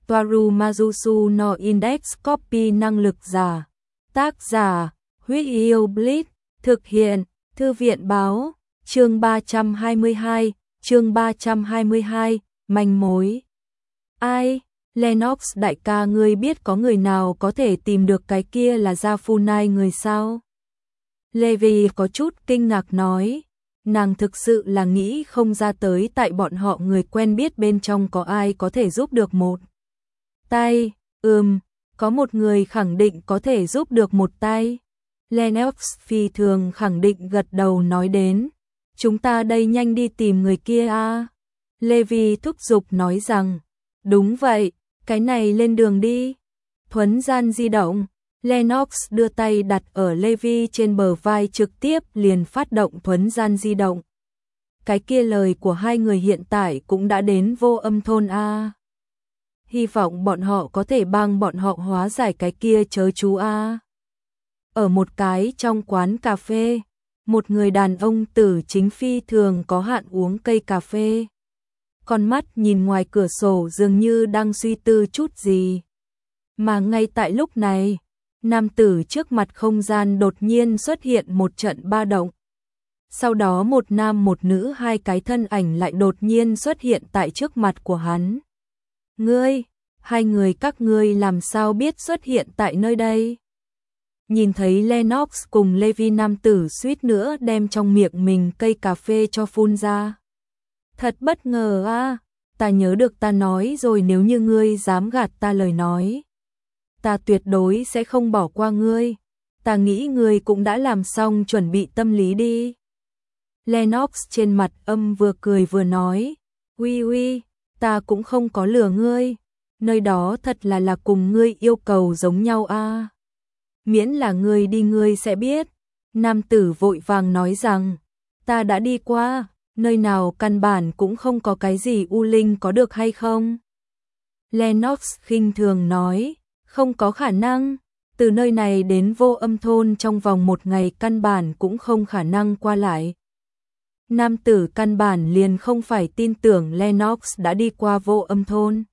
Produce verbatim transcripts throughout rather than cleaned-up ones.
Toaru Majusu no Index Copy năng lực giả. Tác giả, Huyết Yêu Blitz, thực hiện, Thư viện báo, chương ba trăm hai mươi hai, chương ba trăm hai mươi hai, manh mối. Ai? Lennox đại ca, ngươi biết có người nào có thể tìm được cái kia là Yafunai người sao? Levi có chút kinh ngạc nói, nàng thực sự là nghĩ không ra tới tại bọn họ người quen biết bên trong có ai có thể giúp được một tay. Ừm, có một người khẳng định có thể giúp được một tay. Lennox phi thường khẳng định gật đầu nói đến, chúng ta đây nhanh đi tìm người kia a. Levi thúc giục nói rằng, đúng vậy, cái này lên đường đi. Thuấn gian di động, Lennox đưa tay đặt ở Levi trên bờ vai, trực tiếp liền phát động thuấn gian di động. Cái kia lời của hai người hiện tại cũng đã đến vô âm thôn a. Hy vọng bọn họ có thể帮bọn họ hóa giải cái kia chớ chú a. Ở một cái trong quán cà phê, một người đàn ông tử chính phi thường có hạn uống cây cà phê. Con mắt nhìn ngoài cửa sổ dường như đang suy tư chút gì. Mà ngay tại lúc này, nam tử trước mặt không gian đột nhiên xuất hiện một trận ba động. Sau đó một nam một nữ hai cái thân ảnh lại đột nhiên xuất hiện tại trước mặt của hắn. Ngươi, hai người các ngươi làm sao biết xuất hiện tại nơi đây? Nhìn thấy Lennox cùng Levi, nam tử suýt nữa đem trong miệng mình cây cà phê cho phun ra. Thật bất ngờ a, ta nhớ được ta nói rồi, nếu như ngươi dám gạt ta lời nói, ta tuyệt đối sẽ không bỏ qua ngươi. Ta nghĩ ngươi cũng đã làm xong chuẩn bị tâm lý đi. Lennox trên mặt âm vừa cười vừa nói, uy uy, ta cũng không có lừa ngươi, nơi đó thật là là cùng ngươi yêu cầu giống nhau a. Miễn là ngươi đi ngươi sẽ biết. Nam tử vội vàng nói rằng, ta đã đi qua, nơi nào căn bản cũng không có cái gì u linh, có được hay không? Lennox khinh thường nói, không có khả năng, từ nơi này đến vô âm thôn trong vòng một ngày căn bản cũng không khả năng qua lại. Nam tử căn bản liền không phải tin tưởng Lennox đã đi qua vô âm thôn.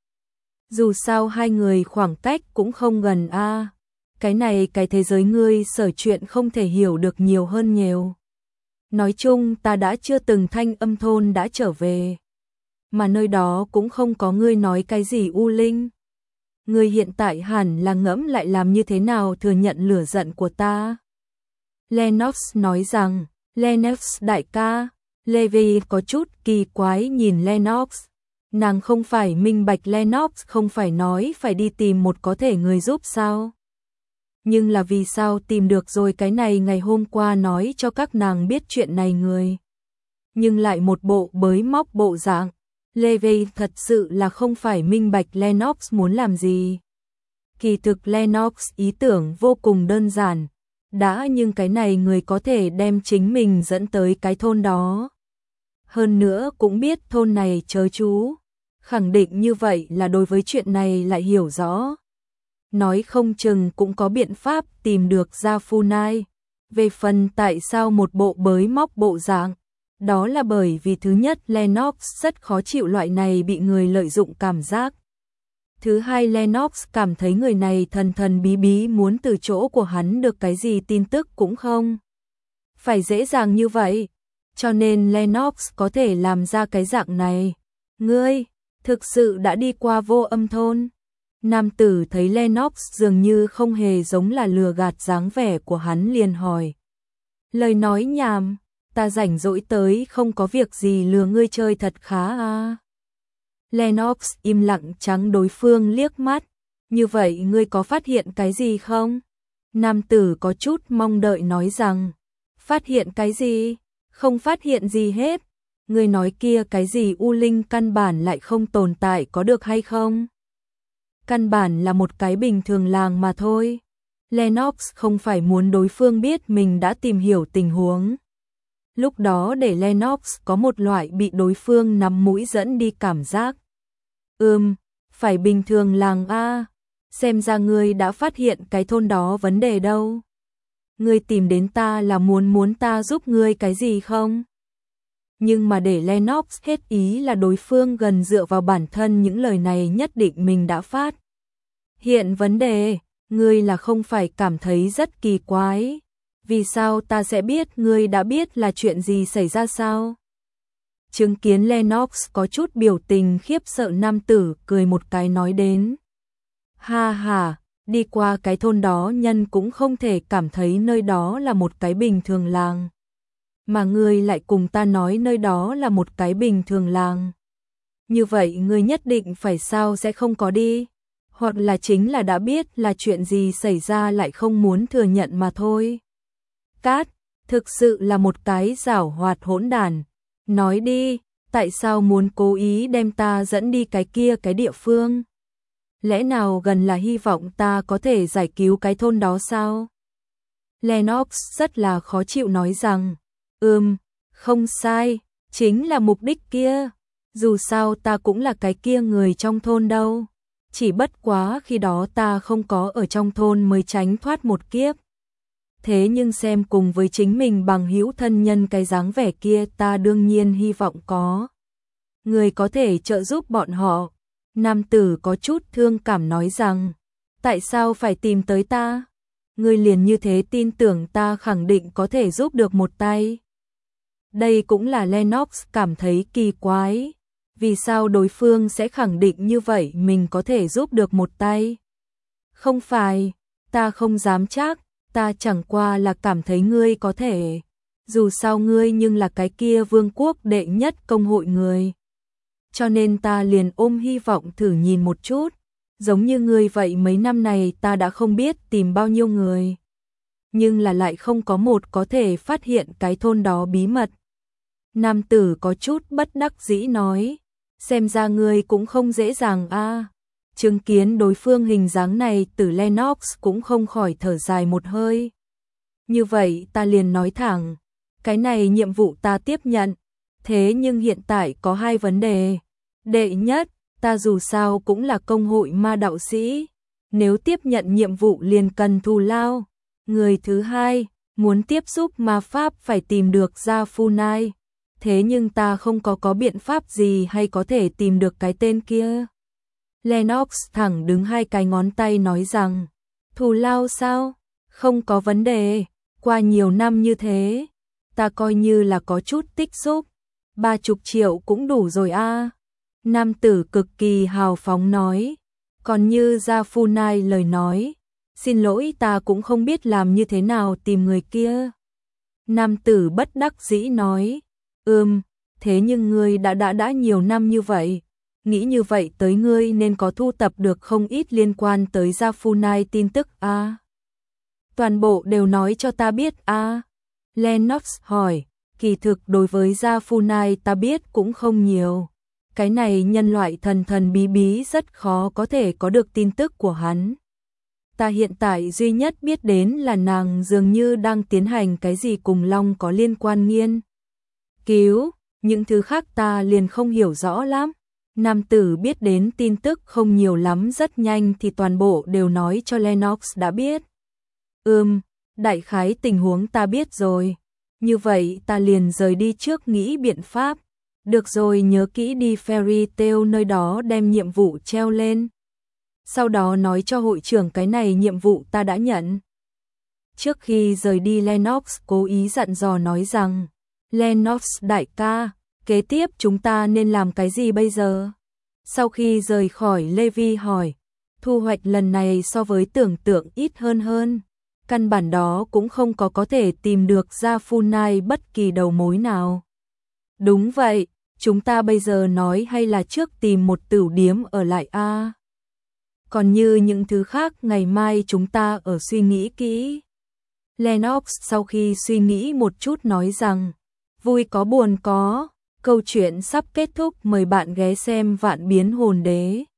Dù sao hai người khoảng cách cũng không gần a. Cái này cái thế giới ngươi sở chuyện không thể hiểu được nhiều hơn nhiều. Nói chung ta đã chưa từng thanh âm thôn đã trở về. Mà nơi đó cũng không có ngươi nói cái gì u linh. Ngươi hiện tại hẳn là ngẫm lại làm như thế nào thừa nhận lửa giận của ta. Lennox nói rằng, Lennox đại ca. Levi có chút kỳ quái nhìn Lennox. Nàng không phải minh bạch Lennox không phải nói phải đi tìm một có thể người giúp sao? Nhưng là vì sao tìm được rồi cái này ngày hôm qua nói cho các nàng biết chuyện này người. Nhưng lại một bộ bới móc bộ dạng. Levi thật sự là không phải minh bạch Lennox muốn làm gì. Kỳ thực Lennox ý tưởng vô cùng đơn giản. Đã nhưng cái này người có thể đem chính mình dẫn tới cái thôn đó. Hơn nữa cũng biết thôn này chớ chú. Khẳng định như vậy là đối với chuyện này lại hiểu rõ. Nói không chừng cũng có biện pháp tìm được Yafunai. Về phần tại sao một bộ bới móc bộ dạng, đó là bởi vì thứ nhất Lennox rất khó chịu loại này bị người lợi dụng cảm giác. Thứ hai Lennox cảm thấy người này thần thần bí bí, muốn từ chỗ của hắn được cái gì tin tức cũng không phải dễ dàng như vậy. Cho nên Lennox có thể làm ra cái dạng này. Ngươi, thực sự đã đi qua vô âm thôn? Nam tử thấy Lennox dường như không hề giống là lừa gạt dáng vẻ của hắn liền hỏi. Lời nói nhảm, ta rảnh rỗi tới không có việc gì lừa ngươi chơi thật khá à. Lennox im lặng trắng đối phương liếc mắt. Như vậy ngươi có phát hiện cái gì không? Nam tử có chút mong đợi nói rằng. Phát hiện cái gì? Không phát hiện gì hết. Ngươi nói kia cái gì u linh căn bản lại không tồn tại, có được hay không? Căn bản là một cái bình thường làng mà thôi. Lennox không phải muốn đối phương biết mình đã tìm hiểu tình huống. Lúc đó để Lennox có một loại bị đối phương nắm mũi dẫn đi cảm giác. Ừm, phải bình thường làng a. Xem ra ngươi đã phát hiện cái thôn đó vấn đề đâu. Ngươi tìm đến ta là muốn muốn ta giúp ngươi cái gì không? Nhưng mà để Lennox hết ý là đối phương gần dựa vào bản thân những lời này nhất định mình đã phát. Hiện vấn đề, ngươi là không phải cảm thấy rất kỳ quái. Vì sao ta sẽ biết ngươi đã biết là chuyện gì xảy ra sao? Chứng kiến Lennox có chút biểu tình khiếp sợ, nam tử cười một cái nói đến. Ha ha, đi qua cái thôn đó nhân cũng không thể cảm thấy nơi đó là một cái bình thường làng. Mà ngươi lại cùng ta nói nơi đó là một cái bình thường làng. Như vậy ngươi nhất định phải sao sẽ không có đi. Hoặc là chính là đã biết là chuyện gì xảy ra lại không muốn thừa nhận mà thôi. Cát, thực sự là một cái giảo hoạt hỗn đản. Nói đi, tại sao muốn cố ý đem ta dẫn đi cái kia cái địa phương? Lẽ nào gần là hy vọng ta có thể giải cứu cái thôn đó sao? Lennox rất là khó chịu nói rằng, ừm, không sai, chính là mục đích kia. Dù sao ta cũng là cái kia người trong thôn đâu. Chỉ bất quá khi đó ta không có ở trong thôn mới tránh thoát một kiếp. Thế nhưng xem cùng với chính mình bằng hữu thân nhân cái dáng vẻ kia, ta đương nhiên hy vọng có người có thể trợ giúp bọn họ. Nam tử có chút thương cảm nói rằng, tại sao phải tìm tới ta? Ngươi liền như thế tin tưởng ta khẳng định có thể giúp được một tay. Đây cũng là Lennox cảm thấy kỳ quái. Vì sao đối phương sẽ khẳng định như vậy mình có thể giúp được một tay? Không phải, ta không dám chắc, ta chẳng qua là cảm thấy ngươi có thể. Dù sao ngươi nhưng là cái kia vương quốc đệ nhất công hội người. Cho nên ta liền ôm hy vọng thử nhìn một chút. Giống như ngươi vậy mấy năm này ta đã không biết tìm bao nhiêu người. Nhưng là lại không có một có thể phát hiện cái thôn đó bí mật. Nam tử có chút bất đắc dĩ nói. Xem ra ngươi cũng không dễ dàng a. À. Chứng kiến đối phương hình dáng này, Tử Lennox cũng không khỏi thở dài một hơi. Như vậy ta liền nói thẳng, cái này nhiệm vụ ta tiếp nhận, thế nhưng hiện tại có hai vấn đề. Đệ nhất, ta dù sao cũng là công hội ma đạo sĩ, nếu tiếp nhận nhiệm vụ liền cần thù lao. Người thứ hai, muốn tiếp xúc ma pháp phải tìm được Gia Phu Nai. Thế nhưng ta không có có biện pháp gì hay có thể tìm được cái tên kia. Lennox thẳng đứng hai cái ngón tay nói rằng, thù lao sao? Không có vấn đề, qua nhiều năm như thế, ta coi như là có chút tích xúc, ba chục triệu cũng đủ rồi a. À. Nam tử cực kỳ hào phóng nói, còn như Gia Phu Nai lời nói, xin lỗi ta cũng không biết làm như thế nào tìm người kia. Nam tử bất đắc dĩ nói, ừm, thế nhưng ngươi đã đã đã nhiều năm như vậy, nghĩ như vậy tới ngươi nên có thu tập được không ít liên quan tới Gia Phu Nai tin tức a. À? Toàn bộ đều nói cho ta biết a. À? Lennox hỏi, kỳ thực đối với Gia Phu Nai ta biết cũng không nhiều. Cái này nhân loại thần thần bí bí rất khó có thể có được tin tức của hắn. Ta hiện tại duy nhất biết đến là nàng dường như đang tiến hành cái gì cùng Long có liên quan nghiên cứu, những thứ khác ta liền không hiểu rõ lắm. Nam tử biết đến tin tức không nhiều lắm, rất nhanh thì toàn bộ đều nói cho Lennox đã biết. Ừm, đại khái tình huống ta biết rồi. Như vậy ta liền rời đi trước nghĩ biện pháp. Được rồi, nhớ kỹ đi Fairy Tail nơi đó đem nhiệm vụ treo lên. Sau đó nói cho hội trưởng cái này nhiệm vụ ta đã nhận. Trước khi rời đi, Lennox cố ý dặn dò nói rằng, Lennox đại ca, kế tiếp chúng ta nên làm cái gì bây giờ? Sau khi rời khỏi, Levi hỏi, thu hoạch lần này so với tưởng tượng ít hơn hơn. Căn bản đó cũng không có có thể tìm được Gia Phu Nai bất kỳ đầu mối nào. Đúng vậy, chúng ta bây giờ nói hay là trước tìm một tửu điếm ở lại a? À? Còn như những thứ khác ngày mai chúng ta ở suy nghĩ kỹ. Lennox sau khi suy nghĩ một chút nói rằng, vui có buồn có, câu chuyện sắp kết thúc, mời bạn ghé xem Vạn Biến Hồn Đế.